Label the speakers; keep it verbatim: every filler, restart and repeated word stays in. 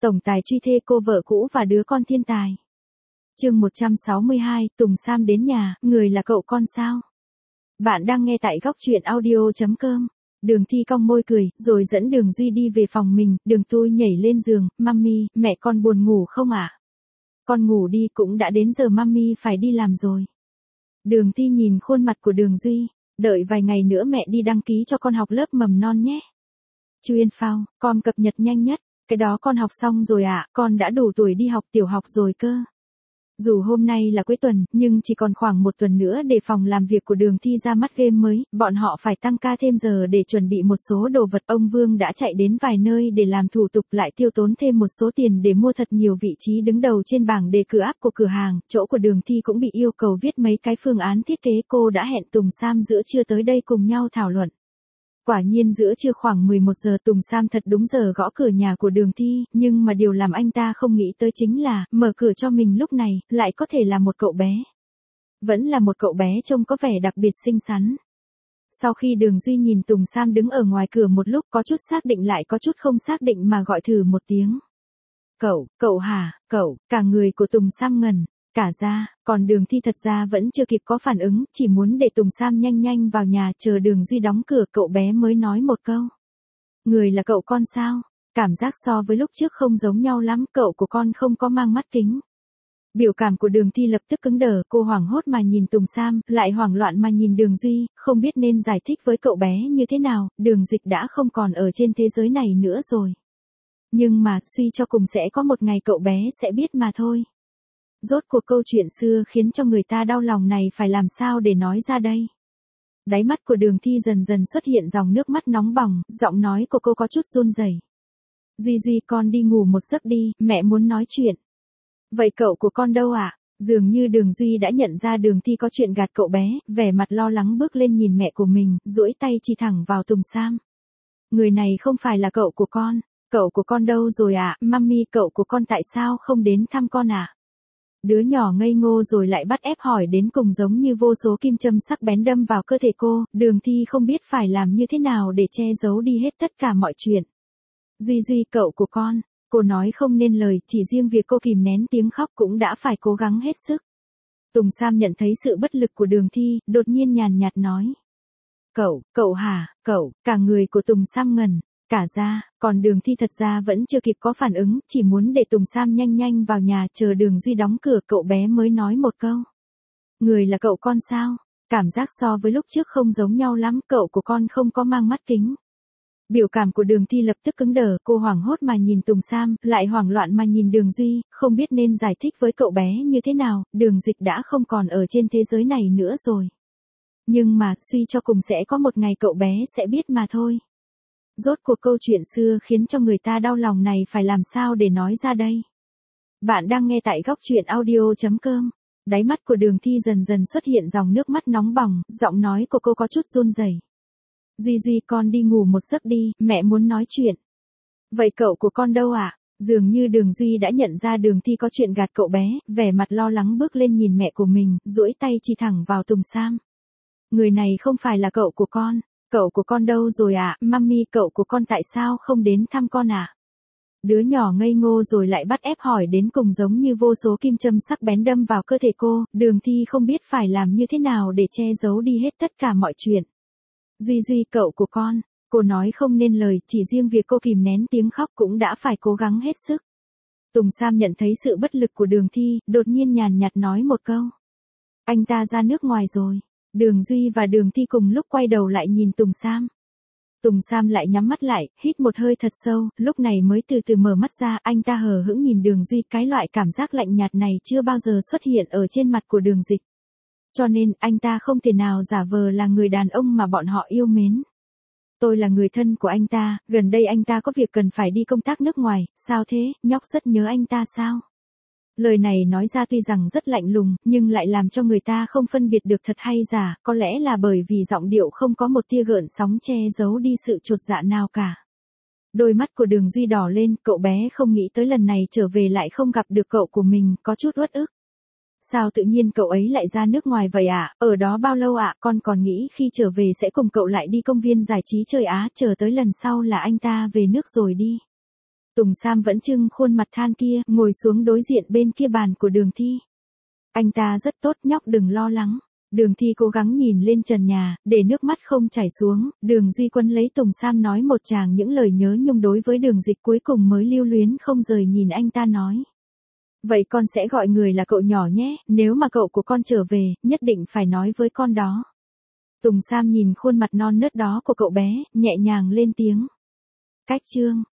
Speaker 1: tổng tài truy thê cô vợ cũ và đứa con thiên tài. Chương một trăm sáu mươi hai, Tùng Sam đến nhà, người là cậu con sao? Bạn đang nghe tại góc truyện audio chấm com. Đường Thi cong môi cười, rồi dẫn Đường Duy đi về phòng mình, Đường tôi nhảy lên giường, "Mummy, mẹ con buồn ngủ không ạ?" "Con ngủ đi, cũng đã đến giờ Mummy phải đi làm rồi." Đường Thi nhìn khuôn mặt của Đường Duy, "Đợi vài ngày nữa mẹ đi đăng ký cho con học lớp mầm non nhé." Chu Yên Phao, "Con cập nhật nhanh nhất." "Cái đó con học xong rồi ạ, con đã đủ tuổi đi học tiểu học rồi cơ." Dù hôm nay là cuối tuần, nhưng chỉ còn khoảng một tuần nữa để phòng làm việc của Đường Thi ra mắt game mới, bọn họ phải tăng ca thêm giờ để chuẩn bị một số đồ vật. Ông Vương đã chạy đến vài nơi để làm thủ tục, lại tiêu tốn thêm một số tiền để mua thật nhiều vị trí đứng đầu trên bảng đề cử app của cửa hàng. Chỗ của Đường Thi cũng bị yêu cầu viết mấy cái phương án thiết kế. Cô đã hẹn Tùng Sam giữa trưa tới đây cùng nhau thảo luận. Quả nhiên giữa trưa khoảng mười một giờ Tùng Sam thật đúng giờ gõ cửa nhà của Đường Thi, nhưng mà điều làm anh ta không nghĩ tới chính là, mở cửa cho mình lúc này, lại có thể là một cậu bé. Vẫn là một cậu bé trông có vẻ đặc biệt xinh xắn. Sau khi Đường Duy nhìn Tùng Sam đứng ở ngoài cửa một lúc, có chút xác định lại có chút không xác định mà gọi thử một tiếng. "Cậu, cậu hả, cậu." Cả người của Tùng Sam ngẩn cả ra, còn Đường Thi thật ra vẫn chưa kịp có phản ứng, chỉ muốn để Tùng Sam nhanh nhanh vào nhà chờ Đường Duy đóng cửa, cậu bé mới nói một câu. "Người là cậu con sao? Cảm giác so với lúc trước không giống nhau lắm, cậu của con không có mang mắt kính." Biểu cảm của Đường Thi lập tức cứng đờ, cô hoảng hốt mà nhìn Tùng Sam, lại hoảng loạn mà nhìn Đường Duy, không biết nên giải thích với cậu bé như thế nào. Đường Dịch đã không còn ở trên thế giới này nữa rồi. Nhưng mà, suy cho cùng sẽ có một ngày cậu bé sẽ biết mà thôi. Rốt cuộc câu chuyện xưa khiến cho người ta đau lòng này phải làm sao để nói ra đây? Đáy mắt của Đường Thi dần dần xuất hiện dòng nước mắt nóng bỏng, giọng nói của cô có chút run rẩy. "Duy Duy, con đi ngủ một giấc đi, mẹ muốn nói chuyện." "Vậy cậu của con đâu ạ?" Dường như Đường Duy đã nhận ra Đường Thi có chuyện gạt cậu bé, vẻ mặt lo lắng bước lên nhìn mẹ của mình, duỗi tay chỉ thẳng vào Tùng Sam. "Người này không phải là cậu của con. Cậu của con đâu rồi ạ? Mummy, cậu của con tại sao không đến thăm con ạ?" Đứa nhỏ ngây ngô rồi lại bắt ép hỏi đến cùng, giống như vô số kim châm sắc bén đâm vào cơ thể cô. Đường Thi không biết phải làm như thế nào để che giấu đi hết tất cả mọi chuyện. "Duy Duy, cậu của con." Cô nói không nên lời, chỉ riêng việc cô kìm nén tiếng khóc cũng đã phải cố gắng hết sức. Tùng Sam nhận thấy sự bất lực của Đường Thi, đột nhiên nhàn nhạt nói. "Cậu, cậu hả, cậu." Cả người của Tùng Sam ngẩn cả ra, còn Đường Thi thật ra vẫn chưa kịp có phản ứng, chỉ muốn để Tùng Sam nhanh nhanh vào nhà chờ Đường Duy đóng cửa, cậu bé mới nói một câu. "Người là cậu con sao? Cảm giác so với lúc trước không giống nhau lắm, cậu của con không có mang mắt kính." Biểu cảm của Đường Thi lập tức cứng đờ, cô hoảng hốt mà nhìn Tùng Sam, lại hoảng loạn mà nhìn Đường Duy, không biết nên giải thích với cậu bé như thế nào. Đường Dịch đã không còn ở trên thế giới này nữa rồi. Nhưng mà, suy cho cùng sẽ có một ngày cậu bé sẽ biết mà thôi. Rốt cuộc câu chuyện xưa khiến cho người ta đau lòng này phải làm sao để nói ra đây? Bạn đang nghe tại góc truyện audio chấm com. Đáy mắt của Đường Thi dần dần xuất hiện dòng nước mắt nóng bỏng, giọng nói của cô có chút run rẩy. "Duy Duy, con đi ngủ một giấc đi, mẹ muốn nói chuyện." "Vậy cậu của con đâu ạ?" Dường như Đường Duy đã nhận ra Đường Thi có chuyện gạt cậu bé, vẻ mặt lo lắng bước lên nhìn mẹ của mình, duỗi tay chỉ thẳng vào Tùng Sam. "Người này không phải là cậu của con. Cậu của con đâu rồi ạ? Mummy, cậu của con tại sao không đến thăm con ạ?" Đứa nhỏ ngây ngô rồi lại bắt ép hỏi đến cùng, giống như vô số kim châm sắc bén đâm vào cơ thể cô. Đường Thi không biết phải làm như thế nào để che giấu đi hết tất cả mọi chuyện. "Duy Duy, cậu của con." Cô nói không nên lời, chỉ riêng việc cô kìm nén tiếng khóc cũng đã phải cố gắng hết sức. Tùng Sam nhận thấy sự bất lực của Đường Thi, đột nhiên nhàn nhạt nói một câu. "Anh ta ra nước ngoài rồi." Đường Duy và Đường Thi cùng lúc quay đầu lại nhìn Tùng Sam. Tùng Sam lại nhắm mắt lại, hít một hơi thật sâu, lúc này mới từ từ mở mắt ra. Anh ta hờ hững nhìn Đường Duy, cái loại cảm giác lạnh nhạt này chưa bao giờ xuất hiện ở trên mặt của Đường Dịch. Cho nên, anh ta không thể nào giả vờ là người đàn ông mà bọn họ yêu mến. "Tôi là người thân của anh ta, gần đây anh ta có việc cần phải đi công tác nước ngoài." "Sao thế, nhóc rất nhớ anh ta sao?" Lời này nói ra tuy rằng rất lạnh lùng, nhưng lại làm cho người ta không phân biệt được thật hay giả, có lẽ là bởi vì giọng điệu không có một tia gợn sóng che giấu đi sự chột dạ nào cả. Đôi mắt của Đường Duy đỏ lên, cậu bé không nghĩ tới lần này trở về lại không gặp được cậu của mình, có chút uất ức. "Sao tự nhiên cậu ấy lại ra nước ngoài vậy ạ? Ở đó bao lâu ạ? Con còn nghĩ khi trở về sẽ cùng cậu lại đi công viên giải trí chơi á, chờ tới lần sau là anh ta về nước rồi đi." Tùng Sam vẫn trưng khuôn mặt than kia, ngồi xuống đối diện bên kia bàn của Đường Thi. Anh ta rất tốt, nhóc đừng lo lắng. Đường Thi cố gắng nhìn lên trần nhà, để nước mắt không chảy xuống. Đường Duy Quân lấy Tùng Sam nói một tràng những lời nhớ nhung đối với Đường Dịch, cuối cùng mới lưu luyến không rời nhìn anh ta nói. Vậy con sẽ gọi người là cậu nhỏ nhé, nếu mà cậu của con trở về, nhất định phải nói với con đó. Tùng Sam nhìn khuôn mặt non nớt đó của cậu bé, nhẹ nhàng lên tiếng. Cách chương